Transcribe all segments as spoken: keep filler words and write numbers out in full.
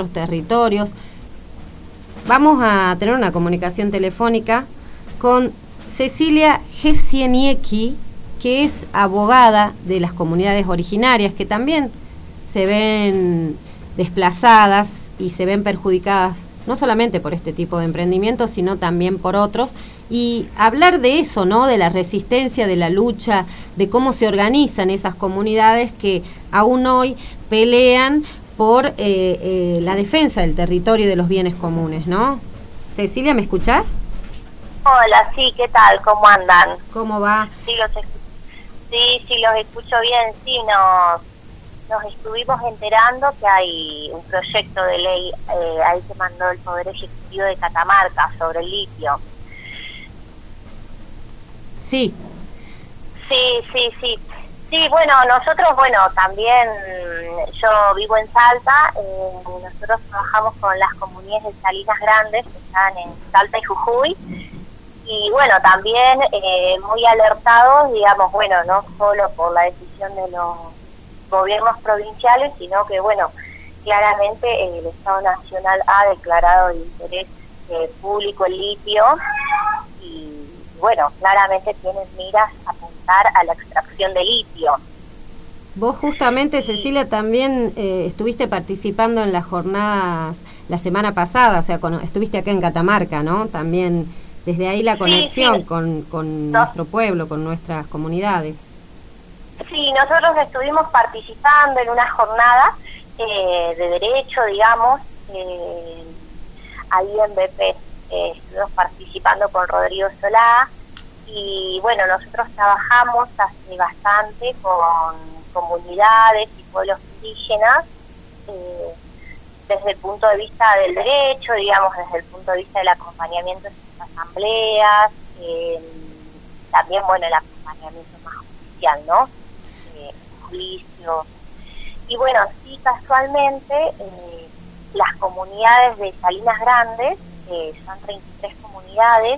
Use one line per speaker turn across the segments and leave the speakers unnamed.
otros territorios. Vamos a tener una comunicación telefónica con Cecilia Gesieniecki, que es abogada de las comunidades originarias, que también se ven desplazadas y se ven perjudicadas no solamente por este tipo de emprendimientos, sino también por otros, y hablar de eso, ¿no? De la resistencia, de la lucha, de cómo se organizan esas comunidades que aún hoy pelean por eh, eh, la defensa del territorio y de los bienes comunes, ¿no? Cecilia, ¿me escuchás?
Hola, sí, ¿qué tal? ¿Cómo andan?
¿Cómo va?
Sí, los sí, sí, los escucho bien, sí, nos, nos estuvimos enterando que hay un proyecto de ley, eh, ahí que mandó el Poder Ejecutivo de Catamarca sobre el litio.
Sí.
Sí, sí, sí. Sí, bueno, nosotros, bueno, también yo vivo en Salta, eh, nosotros trabajamos con las comunidades de Salinas Grandes que están en Salta y Jujuy, y bueno, también eh, muy alertados, digamos, bueno, no solo por la decisión de los gobiernos provinciales, sino que, bueno, claramente eh, el Estado Nacional ha declarado de interés eh, público el litio, y bueno, claramente tienen miras a apuntar a la extracción de litio.
Vos justamente, Cecilia, también eh, estuviste participando en las jornadas la semana pasada, o sea, con, estuviste acá en Catamarca, ¿no? También desde ahí la conexión sí, sí. con, con no. nuestro pueblo, con nuestras comunidades.
Sí, nosotros estuvimos participando en una jornada eh, de derecho, digamos, eh, ahí en B P. Eh, estuvimos participando con Rodrigo Solá, y bueno, nosotros trabajamos hace bastante con comunidades y pueblos indígenas eh, desde el punto de vista del derecho, digamos, desde el punto de vista del acompañamiento de sus asambleas, eh, también, bueno, el acompañamiento más judicial, ¿no? Eh, juicios. Y bueno, sí, casualmente, eh, las comunidades de Salinas Grandes, que son treinta y tres comunidades,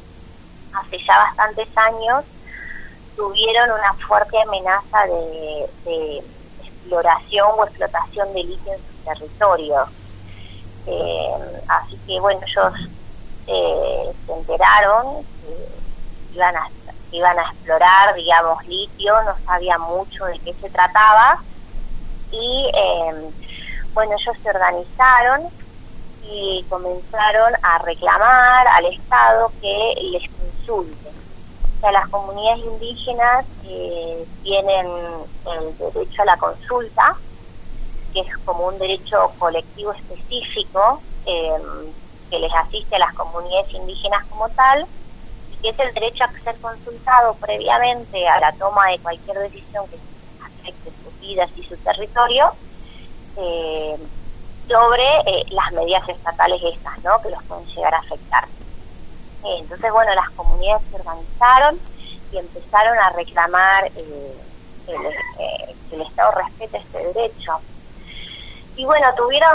hace ya bastantes años tuvieron una fuerte amenaza de, de exploración o explotación de litio en su territorio. Eh, así que bueno, ellos eh, se enteraron que iban, a, que iban a explorar, digamos, litio, no sabían mucho de qué se trataba, y eh, bueno, ellos se organizaron y comenzaron a reclamar al Estado que les consulte. O sea, las comunidades indígenas eh, tienen el derecho a la consulta, que es como un derecho colectivo específico eh, que les asiste a las comunidades indígenas como tal, y que es el derecho a ser consultado previamente a la toma de cualquier decisión que afecte sus vidas y su territorio, eh, sobre eh, las medidas estatales estas, ¿no?, que los pueden llegar a afectar. Eh, entonces, bueno, las comunidades se organizaron y empezaron a reclamar eh, el, eh, que el Estado respete este derecho. Y bueno, tuvieron,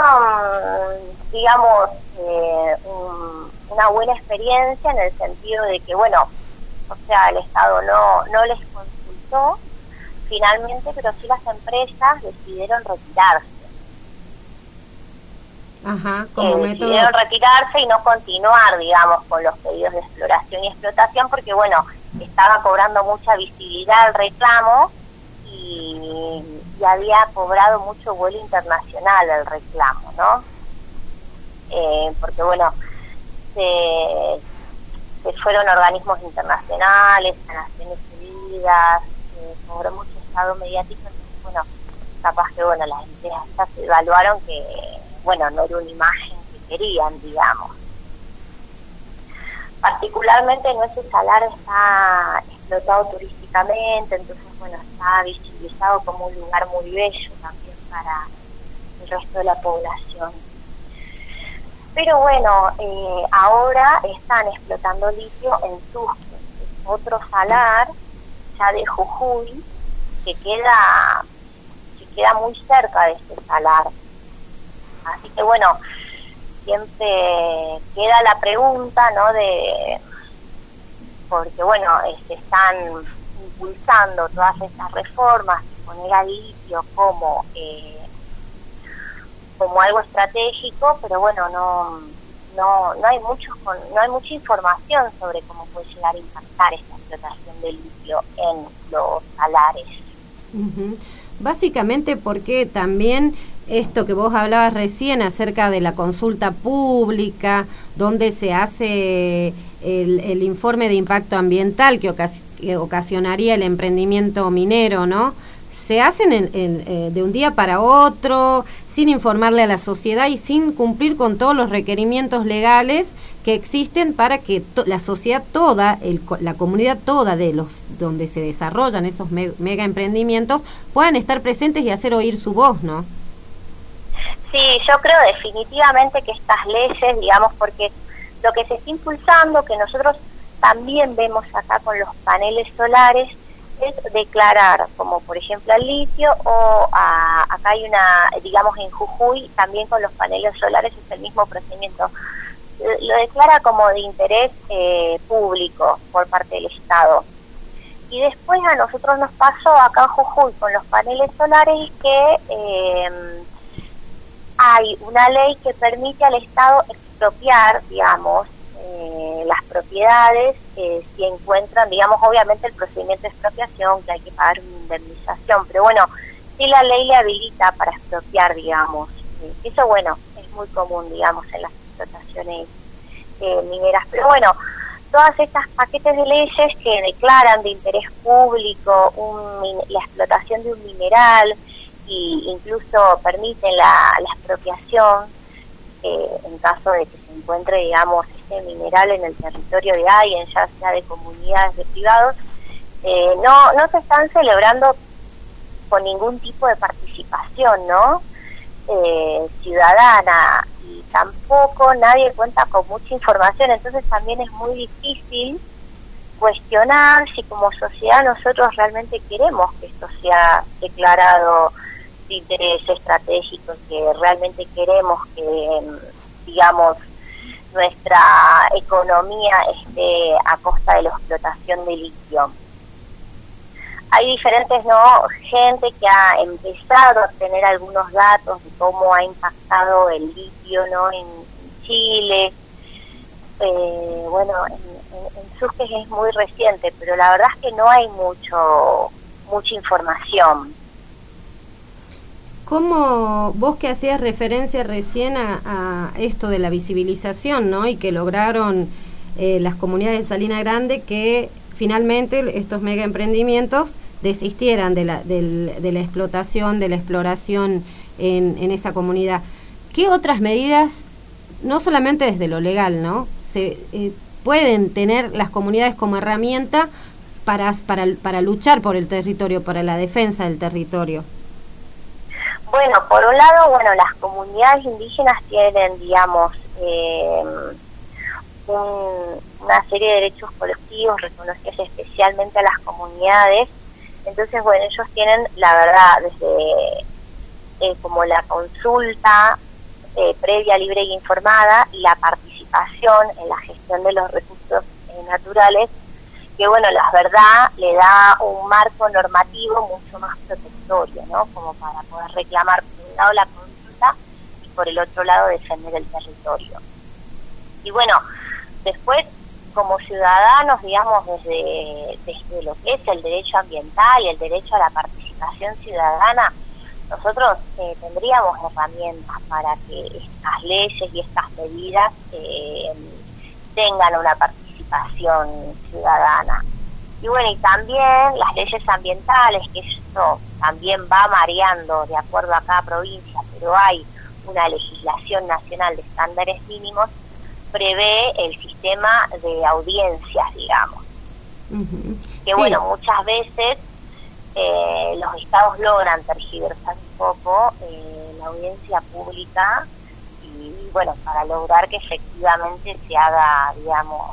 digamos, eh, un, una buena experiencia en el sentido de que, bueno, o sea, el Estado no, no les consultó finalmente, pero sí las empresas decidieron retirarse.
Ajá, como
eh,
método.
Decidieron retirarse y no continuar, digamos, con los pedidos de exploración y explotación, porque, bueno, estaba cobrando mucha visibilidad el reclamo y, y había cobrado mucho vuelo internacional el reclamo, ¿no? Eh, porque, bueno, se, se fueron organismos internacionales, a Naciones Unidas, eh, cobró mucho estado mediático, entonces, bueno, capaz que, bueno, las empresas evaluaron que, bueno, no era una imagen que querían, digamos. Particularmente Nueces Salar está explotado turísticamente, entonces, bueno, está visibilizado como un lugar muy bello también para el resto de la población. Pero bueno, eh, ahora están explotando litio en Susque, otro salar ya de Jujuy, que queda, que queda muy cerca de este salar. Así que bueno, siempre queda la pregunta, ¿no?, de, porque bueno, se están impulsando todas estas reformas, poner al litio como eh, como algo estratégico, pero bueno, no no no hay mucho no hay mucha información sobre cómo puede llegar a impactar esta explotación de litio en los salares.
Uh-huh. Básicamente porque también esto que vos hablabas recién acerca de la consulta pública, donde se hace el, el informe de impacto ambiental que, ocas, que ocasionaría el emprendimiento minero, ¿no? Se hacen en, en, eh, de un día para otro, sin informarle a la sociedad y sin cumplir con todos los requerimientos legales que existen para que to- la sociedad toda, el, la comunidad toda de los donde se desarrollan esos me- mega emprendimientos puedan estar presentes y hacer oír su voz, ¿no?
Sí, yo creo definitivamente que estas leyes, digamos, porque lo que se está impulsando, que nosotros también vemos acá con los paneles solares, es declarar, como por ejemplo al litio, o a, acá hay una, digamos en Jujuy, también con los paneles solares es el mismo procedimiento. Lo declara como de interés eh, público por parte del Estado. Y después a nosotros nos pasó acá en Jujuy con los paneles solares que eh, hay una ley que permite al Estado expropiar, digamos, eh, las propiedades eh, si encuentran, digamos, obviamente el procedimiento de expropiación, que hay que pagar una indemnización, pero bueno, sí la ley le habilita para expropiar, digamos. Eh, eso, bueno, es muy común, digamos, en las explotaciones eh, mineras. Pero bueno, todas estas paquetes de leyes que declaran de interés público un, la explotación de un mineral e incluso permiten la, la expropiación eh, en caso de que se encuentre, digamos, este mineral en el territorio de alguien, ya sea de comunidades, de privados, eh, no, no se están celebrando con ningún tipo de participación, ¿no? Eh, ciudadana, y tampoco nadie cuenta con mucha información, entonces también es muy difícil cuestionar si como sociedad nosotros realmente queremos que esto sea declarado de interés estratégico, que realmente queremos que, digamos, nuestra economía esté a costa de la explotación de litio. Hay diferentes, ¿no?, gente que ha empezado a obtener algunos datos de cómo ha impactado el litio, ¿no?, en, en Chile. Eh, bueno, en, en, en Sucres es muy reciente, pero la verdad es que no hay mucho mucha información.
¿Cómo vos que hacías referencia recién a, a esto de la visibilización, ¿no?, y que lograron eh, las comunidades de Salina Grande que finalmente estos mega emprendimientos desistieran de la, del, de la explotación, de la exploración en, en esa comunidad? ¿Qué otras medidas, no solamente desde lo legal, ¿no?, se eh, pueden tener las comunidades como herramienta para, para, para luchar por el territorio, para la defensa del territorio?
Bueno, por un lado, bueno, las comunidades indígenas tienen, digamos, eh, un, una serie de derechos colectivos reconocidos especialmente a las comunidades. Entonces, bueno, ellos tienen, la verdad, desde eh, como la consulta eh, previa, libre y informada, y la participación en la gestión de los recursos eh, naturales, que bueno, la verdad le da un marco normativo mucho más protectorio, ¿no?, como para poder reclamar por un lado la consulta y por el otro lado defender el territorio. Y bueno, después como ciudadanos, digamos, desde, desde lo que es el derecho ambiental y el derecho a la participación ciudadana, nosotros eh, tendríamos herramientas para que estas leyes y estas medidas eh, tengan una participación ciudadana. Y bueno, y también las leyes ambientales, que esto también va variando de acuerdo a cada provincia, pero hay una legislación nacional de estándares mínimos, prevé el sistema de audiencias, digamos. Uh-huh. Que sí. Bueno, muchas veces eh, los estados logran tergiversar un poco eh, la audiencia pública y, bueno, para lograr que efectivamente se haga, digamos,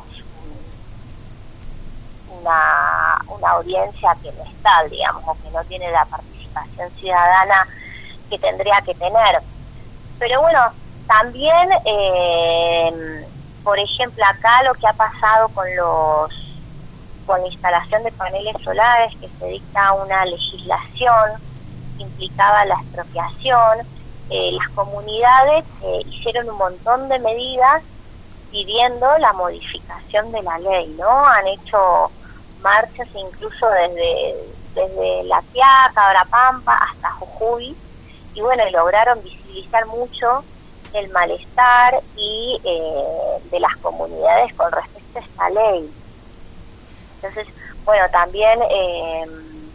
un, una, una audiencia que no está, digamos, o que no tiene la participación ciudadana que tendría que tener. Pero bueno, también, eh, por ejemplo, acá lo que ha pasado con los con la instalación de paneles solares, que se dicta una legislación que implicaba la expropiación, eh, las comunidades eh, hicieron un montón de medidas pidiendo la modificación de la ley, ¿no? Han hecho marchas incluso desde, desde La Quiaca, Brapampa hasta Jujuy, y bueno, y lograron visibilizar mucho el malestar y eh, de las comunidades con respecto a esta ley. Entonces, bueno, también eh,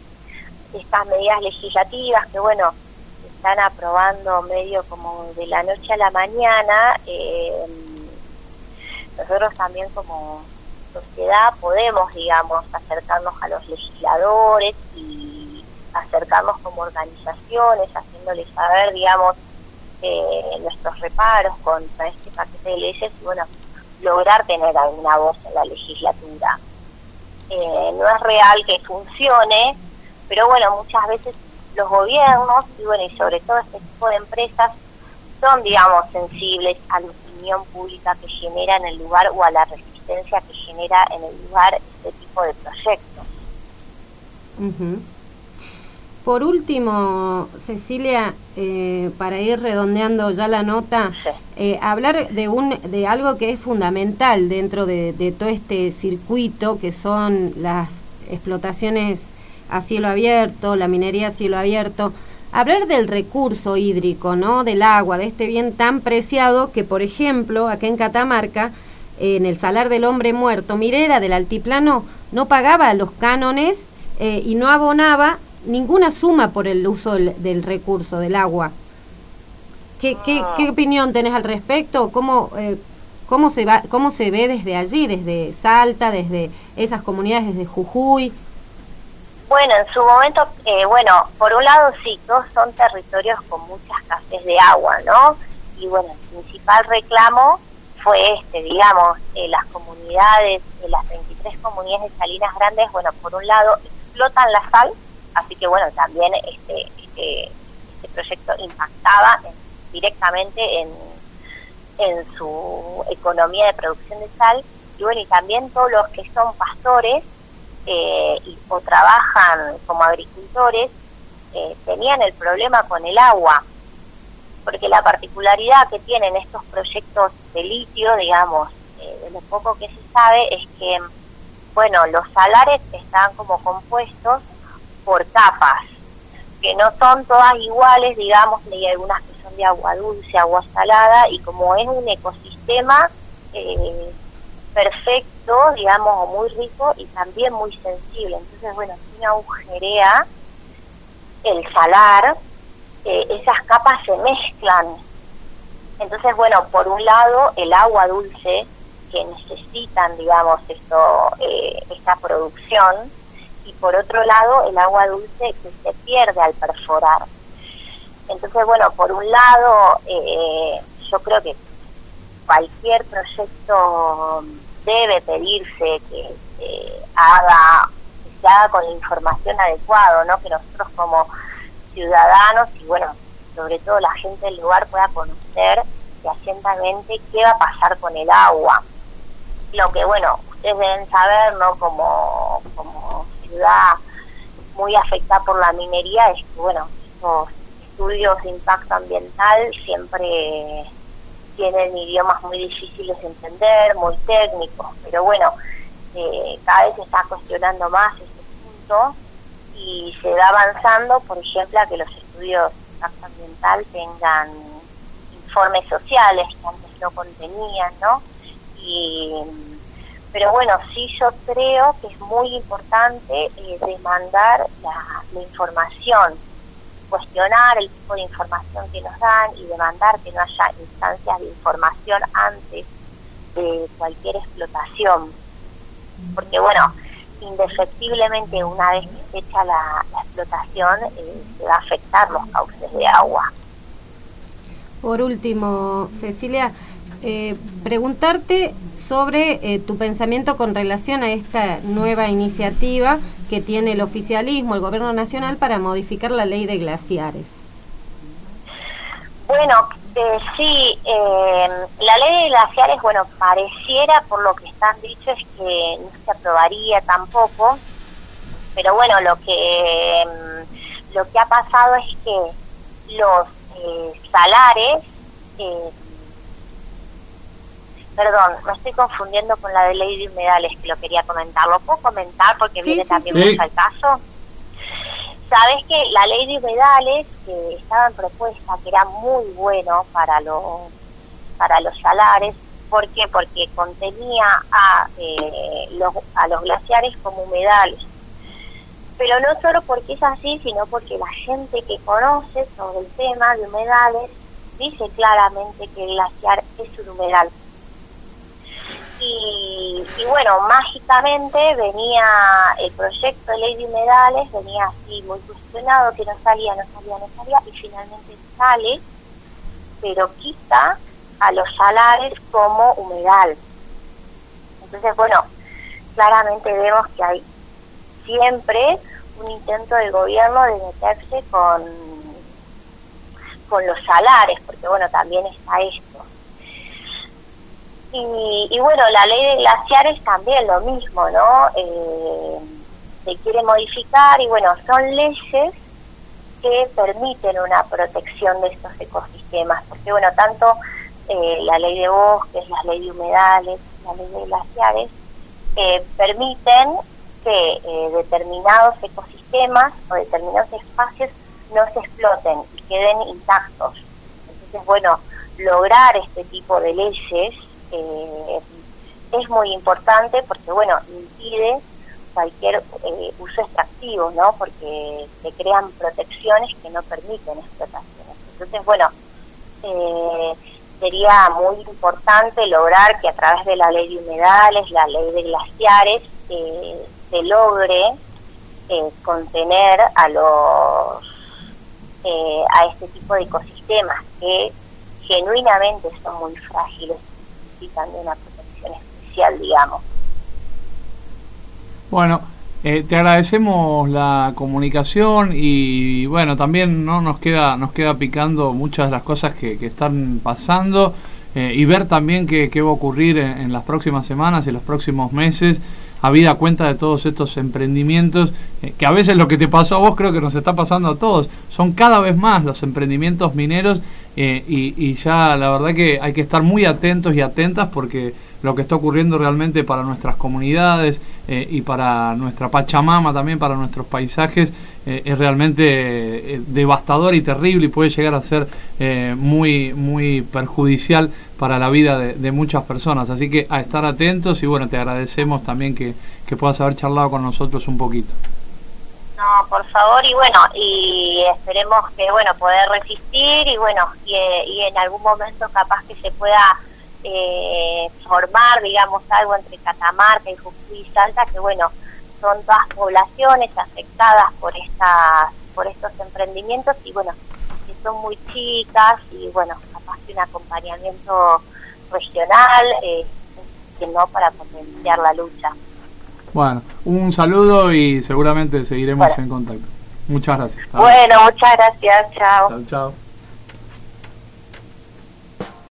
estas medidas legislativas que, bueno, se están aprobando medio como de la noche a la mañana, eh, nosotros también como sociedad podemos, digamos, acercarnos a los legisladores y acercarnos como organizaciones, haciéndoles saber, digamos, eh, nuestros reparos contra este paquete de leyes y, bueno, lograr tener alguna voz en la legislatura. Eh, no es real que funcione, pero bueno, muchas veces los gobiernos y bueno, y sobre todo este tipo de empresas son, digamos, sensibles a la opinión pública que genera en el lugar o a la resistencia que genera en el lugar este tipo de proyectos.
Uh-huh. Por último, Cecilia, eh, para ir redondeando ya la nota,
sí.
eh, hablar de un de algo que es fundamental dentro de, de todo este circuito, que son las explotaciones a cielo abierto, la minería a cielo abierto, hablar del recurso hídrico, ¿no? Del agua, de este bien tan preciado que, por ejemplo, acá en Catamarca, eh, en el Salar del Hombre Muerto, Mirera del Altiplano no pagaba los cánones eh, y no abonaba ninguna suma por el uso del, del recurso, del agua. ¿Qué,
Ah.
qué, qué opinión tenés al respecto? ¿Cómo, eh, cómo, se va, ¿Cómo se ve desde allí, desde Salta, desde esas comunidades, desde Jujuy?
Bueno, en su momento, eh, bueno, por un lado sí, todos son territorios con mucha escasez de agua, ¿no? Y bueno, el principal reclamo fue este, digamos, eh, las comunidades, eh, las veintitrés comunidades de Salinas Grandes, bueno, por un lado explotan la sal, así que bueno, también este, este, este proyecto impactaba en, directamente en, en su economía de producción de sal, y bueno, y también todos los que son pastores, Eh, y, o trabajan como agricultores, eh, tenían el problema con el agua, porque la particularidad que tienen estos proyectos de litio, digamos, eh, de lo poco que se sabe, es que, bueno, los salares están como compuestos por capas, que no son todas iguales, digamos, hay algunas que son de agua dulce, agua salada, y como es un ecosistema eh, perfecto, digamos, o muy rico y también muy sensible. Entonces, bueno, si uno agujerea el salar, eh, esas capas se mezclan. Entonces, bueno, por un lado, el agua dulce, que necesitan, digamos, esto, eh, esta producción, y por otro lado, el agua dulce que se pierde al perforar. Entonces, bueno, por un lado, eh, yo creo que cualquier proyecto debe pedirse que se haga, que se haga con la información adecuada, ¿no? Que nosotros como ciudadanos y bueno, sobre todo la gente del lugar pueda conocer fehacientemente qué va a pasar con el agua. Lo que bueno, ustedes deben saber, ¿no? Como, como ciudad muy afectada por la minería, es que bueno, estos estudios de impacto ambiental siempre tienen idiomas muy difíciles de entender, muy técnicos, pero bueno, eh, cada vez se está cuestionando más este punto y se va avanzando, por ejemplo, a que los estudios de impacto ambiental tengan informes sociales que antes no contenían, ¿no? Y, pero bueno, sí yo creo que es muy importante eh, demandar la, la información, cuestionar el tipo de información que nos dan y demandar que no haya instancias de información antes de cualquier explotación. Porque bueno, indefectiblemente una vez que se echa la, la explotación, eh, se va a afectar los cauces de agua.
Por último, Cecilia, eh, preguntarte sobre eh, tu pensamiento con relación a esta nueva iniciativa que tiene el oficialismo, el gobierno nacional, para modificar la ley de glaciares.
Bueno, eh, sí, eh, la ley de glaciares, bueno, pareciera, por lo que están dicho, es que no se aprobaría tampoco, pero bueno, lo que lo que ha pasado es que los eh, salares, eh, perdón, me estoy confundiendo con la de ley de humedales, que lo quería comentar. ¿Lo puedo comentar porque
sí,
viene
sí,
también
sí.
mucho al caso? Sabes que la ley de humedales, que estaba en propuesta, que era muy bueno para los para los salares. ¿Por qué? Porque contenía a, eh, los, a los glaciares como humedales. Pero no solo porque es así, sino porque la gente que conoce sobre el tema de humedales dice claramente que el glaciar es un humedal. Y, y bueno, mágicamente venía el proyecto de ley de humedales, venía así muy cuestionado, que no salía, no salía, no salía, y finalmente sale, pero quita a los salares como humedal. Entonces, bueno, claramente vemos que hay siempre un intento del gobierno de meterse con, con los salares, porque bueno, también está esto. Y, y bueno, la ley de glaciares también lo mismo, ¿no? Eh, se quiere modificar y bueno, son leyes que permiten una protección de estos ecosistemas, porque bueno, tanto eh, la ley de bosques, la ley de humedales, la ley de glaciares, eh, permiten que eh, determinados ecosistemas o determinados espacios no se exploten y queden intactos. Entonces, bueno, lograr este tipo de leyes eh, es muy importante porque, bueno, impide cualquier eh, uso extractivo, ¿no? Porque se crean protecciones que no permiten explotaciones. Entonces, bueno, eh, sería muy importante lograr que a través de la ley de humedales, la ley de glaciares, eh, se logre eh, contener a los eh, a este tipo de ecosistemas que genuinamente son muy frágiles y necesitan de una protección especial, digamos.
Bueno, eh, te agradecemos la comunicación y bueno, también no nos queda nos queda picando muchas de las cosas que, que están pasando eh, y ver también qué, qué va a ocurrir en, en las próximas semanas y los próximos meses, habida cuenta de todos estos emprendimientos, eh, que a veces lo que te pasó a vos creo que nos está pasando a todos. Son cada vez más los emprendimientos mineros eh, y, y ya la verdad que hay que estar muy atentos y atentas porque lo que está ocurriendo realmente para nuestras comunidades eh, y para nuestra Pachamama, también para nuestros paisajes, eh, es realmente eh, devastador y terrible y puede llegar a ser eh, muy, muy perjudicial para la vida de, de muchas personas. Así que a estar atentos y bueno, te agradecemos también que, que puedas haber charlado con nosotros un poquito.
No, por favor, y bueno, y esperemos que, bueno, poder resistir y bueno, y, y en algún momento capaz que se pueda eh, formar, digamos, algo entre Catamarca y Jujuy y Salta, que bueno, son todas poblaciones afectadas por estas, por estos emprendimientos y bueno, que son muy chicas y bueno, capaz que un acompañamiento regional, eh, que no para potenciar la lucha.
Bueno, un saludo y seguramente seguiremos bueno. en contacto. Muchas gracias.
Bueno, muchas gracias. Chao.
Chao, chao.